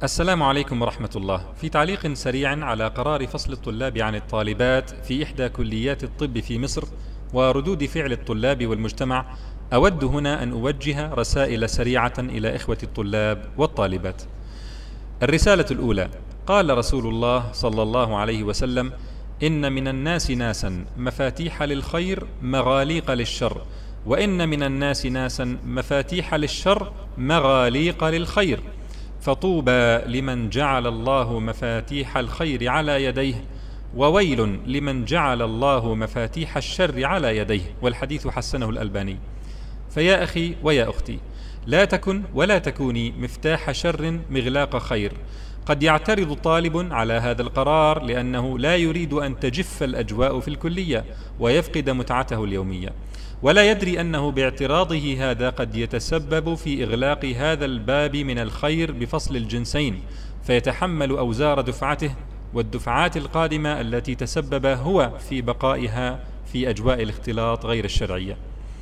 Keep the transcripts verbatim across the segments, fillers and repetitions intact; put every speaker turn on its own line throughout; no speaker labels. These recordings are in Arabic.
السلام عليكم ورحمة الله. في تعليق سريع على قرار فصل الطلاب عن الطالبات في إحدى كليات الطب في مصر وردود فعل الطلاب والمجتمع، أود هنا أن أوجه رسائل سريعة إلى إخوة الطلاب والطالبات. الرسالة الأولى: قال رسول الله صلى الله عليه وسلم: إن من الناس ناسا مفاتيح للخير مغاليق للشر، وإن من الناس ناسا مفاتيح للشر مغاليق للخير، فطوبى لمن جعل الله مفاتيح الخير على يديه، وويل لمن جعل الله مفاتيح الشر على يديه. والحديث حسنه الألباني. فيا أخي ويا أختي، لا تكن ولا تكوني مفتاح شر مغلاق خير. قد يعترض طالب على هذا القرار لأنه لا يريد أن تجف الأجواء في الكلية ويفقد متعته اليومية، ولا يدري أنه باعتراضه هذا قد يتسبب في إغلاق هذا الباب من الخير بفصل الجنسين، فيتحمل أوزار دفعته والدفعات القادمة التي تسبب هو في بقائها في أجواء الاختلاط غير الشرعية.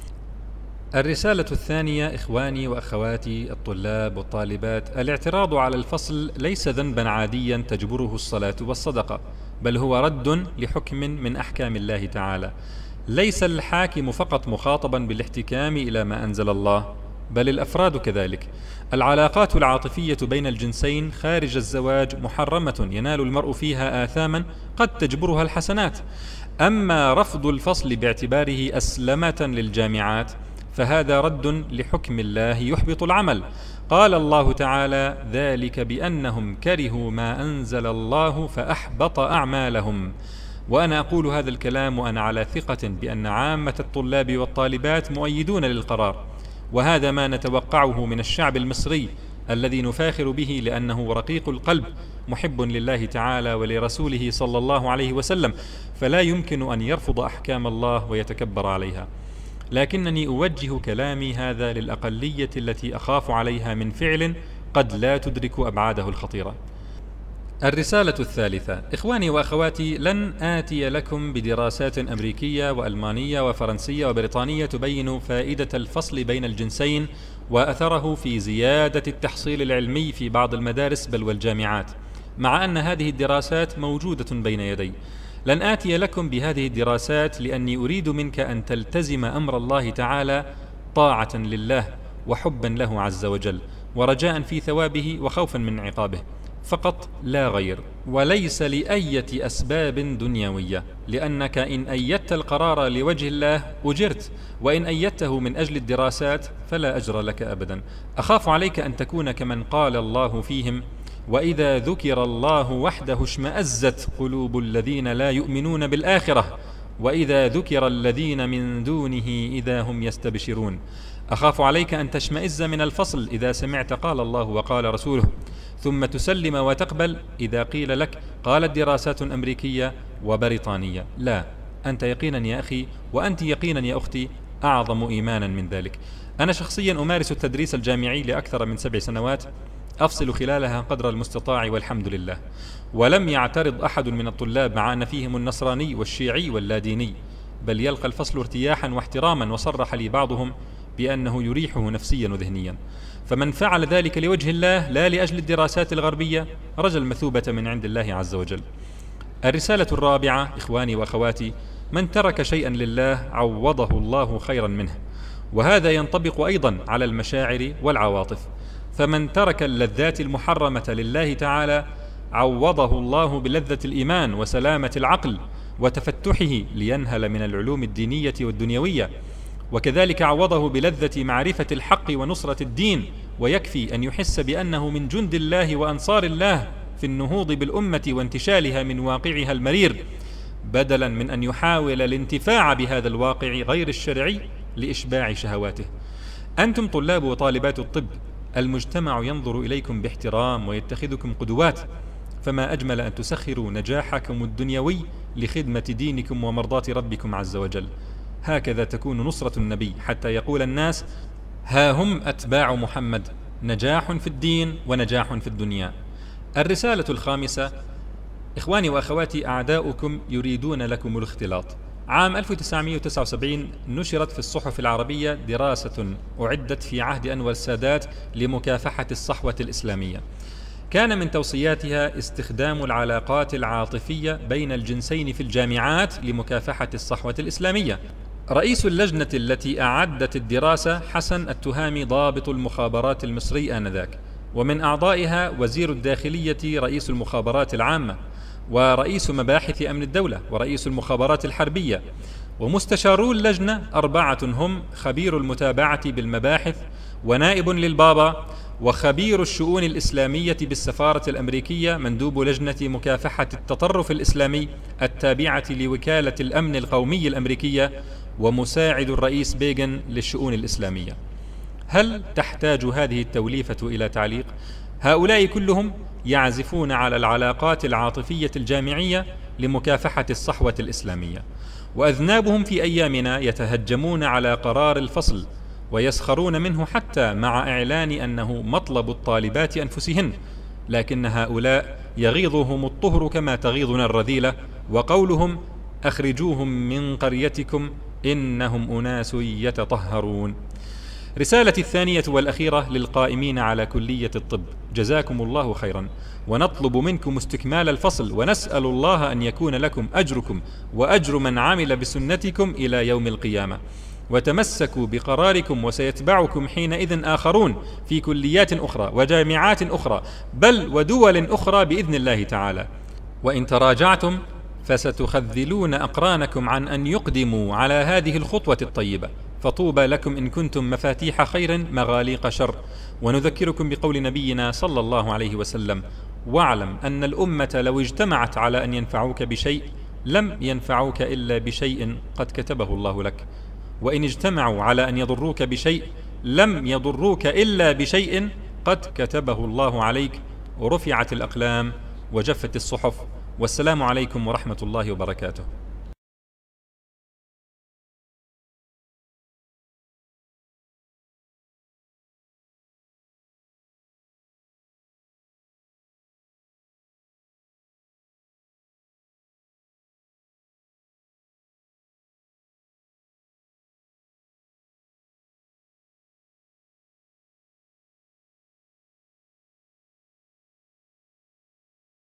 الرسالة الثانية: إخواني وأخواتي الطلاب والطالبات، الاعتراض على الفصل ليس ذنبا عاديا تجبره الصلاة والصدقة، بل هو رد لحكم من أحكام الله تعالى. ليس الحاكم فقط مخاطبا بالاحتكام إلى ما أنزل الله، بل الأفراد كذلك. العلاقات العاطفية بين الجنسين خارج الزواج محرمة ينال المرء فيها آثاما قد تجبرها الحسنات. أما رفض الفصل باعتباره أسلمة للجامعات فهذا رد لحكم الله يحبط العمل. قال الله تعالى: ذلك بأنهم كرهوا ما أنزل الله فأحبط أعمالهم. وأنا أقول هذا الكلام وأنا على ثقة بأن عامة الطلاب والطالبات مؤيدون للقرار، وهذا ما نتوقعه من الشعب المصري الذي نفاخر به لأنه رقيق القلب محب لله تعالى ولرسوله صلى الله عليه وسلم، فلا يمكن أن يرفض أحكام الله ويتكبر عليها. لكنني أوجه كلامي هذا للأقلية التي أخاف عليها من فعل قد لا تدرك أبعاده الخطيرة. الرسالة الثالثة: إخواني وأخواتي، لن آتي لكم بدراسات أمريكية وألمانية وفرنسية وبريطانية تبين فائدة الفصل بين الجنسين وأثره في زيادة التحصيل العلمي في بعض المدارس بل والجامعات، مع أن هذه الدراسات موجودة بين يدي. لن آتي لكم بهذه الدراسات لأني أريد منك أن تلتزم أمر الله تعالى طاعة لله وحبا له عز وجل، ورجاء في ثوابه وخوفا من عقابه فقط لا غير، وليس لأية أسباب دنيوية، لأنك إن أيدت القرار لوجه الله أجرت، وإن أيدته من أجل الدراسات فلا أجر لك أبدا. أخاف عليك أن تكون كمن قال الله فيهم: وإذا ذكر الله وحده اشمأزت قلوب الذين لا يؤمنون بالآخرة وإذا ذكر الذين من دونه إذا هم يستبشرون. أخاف عليك أن تشمئز من الفصل إذا سمعت قال الله وقال رسوله، ثم تسلم وتقبل إذا قيل لك قالت دراسات أمريكية وبريطانية. لا، أنت يقينا يا أخي وأنت يقينا يا أختي أعظم إيمانا من ذلك. أنا شخصيا أمارس التدريس الجامعي لأكثر من سبع سنوات، أفصل خلالها قدر المستطاع والحمد لله، ولم يعترض أحد من الطلاب مع أن فيهم النصراني والشيعي واللاديني، بل يلقى الفصل ارتياحا واحتراما، وصرح لي بعضهم بأنه يريحه نفسيا وذهنيا. فمن فعل ذلك لوجه الله لا لأجل الدراسات الغربية رجا المثوبة من عند الله عز وجل. الرسالة الرابعة: إخواني وأخواتي، من ترك شيئا لله عوضه الله خيرا منه، وهذا ينطبق أيضا على المشاعر والعواطف. فمن ترك اللذات المحرمة لله تعالى عوضه الله بلذة الإيمان وسلامة العقل وتفتحه لينهل من العلوم الدينية والدنيوية، وكذلك عوضه بلذة معرفة الحق ونصرة الدين، ويكفي أن يحس بأنه من جند الله وأنصار الله في النهوض بالأمة وانتشالها من واقعها المرير، بدلا من أن يحاول الانتفاع بهذا الواقع غير الشرعي لإشباع شهواته. أنتم طلاب وطالبات الطب، المجتمع ينظر إليكم باحترام ويتخذكم قدوات، فما أجمل أن تسخروا نجاحكم الدنيوي لخدمة دينكم ومرضاة ربكم عز وجل. هكذا تكون نصرة النبي حتى يقول الناس: ها هم أتباع محمد، نجاح في الدين ونجاح في الدنيا. الرسالة الخامسة: إخواني وأخواتي، أعداؤكم يريدون لكم الاختلاط. عام ألف وتسعمائة وتسعة وسبعين نشرت في الصحف العربية دراسة أعدت في عهد أنور السادات لمكافحة الصحوة الإسلامية. كان من توصياتها استخدام العلاقات العاطفية بين الجنسين في الجامعات لمكافحة الصحوة الإسلامية. رئيس اللجنة التي أعدت الدراسة حسن التهامي ضابط المخابرات المصري آنذاك، ومن أعضائها وزير الداخلية رئيس المخابرات العامة، ورئيس مباحث أمن الدولة، ورئيس المخابرات الحربية، ومستشارو اللجنة أربعة هم خبير المتابعة بالمباحث، ونائب للبابا، وخبير الشؤون الإسلامية بالسفارة الأمريكية مندوب لجنة مكافحة التطرف الإسلامي التابعة لوكالة الأمن القومي الأمريكية، ومساعد الرئيس بيغن للشؤون الإسلامية. هل تحتاج هذه التوليفة إلى تعليق؟ هؤلاء كلهم يعزفون على العلاقات العاطفية الجامعية لمكافحة الصحوة الإسلامية، وأذنابهم في أيامنا يتهجمون على قرار الفصل ويسخرون منه حتى مع إعلان أنه مطلب الطالبات أنفسهن، لكن هؤلاء يغيظهم الطهر كما تغيظنا الرذيلة، وقولهم أخرجوهم من قريتكم إنهم أناس يتطهرون. رسالتي الثانية والأخيرة للقائمين على كلية الطب: جزاكم الله خيرا، ونطلب منكم استكمال الفصل، ونسأل الله أن يكون لكم أجركم وأجر من عمل بسنتكم إلى يوم القيامة، وتمسكوا بقراركم، وسيتبعكم حينئذ آخرون في كليات أخرى وجامعات أخرى، بل ودول أخرى بإذن الله تعالى. وإن تراجعتم فستخذلون أقرانكم عن أن يقدموا على هذه الخطوة الطيبة، فطوبى لكم إن كنتم مفاتيح خير مغاليق شر. ونذكركم بقول نبينا صلى الله عليه وسلم: واعلم أن الأمة لو اجتمعت على أن ينفعوك بشيء لم ينفعوك إلا بشيء قد كتبه الله لك، وإن اجتمعوا على أن يضروك بشيء لم يضروك إلا بشيء قد كتبه الله عليك. ورفعت الأقلام وجفت الصحف، والسلام عليكم ورحمة الله وبركاته.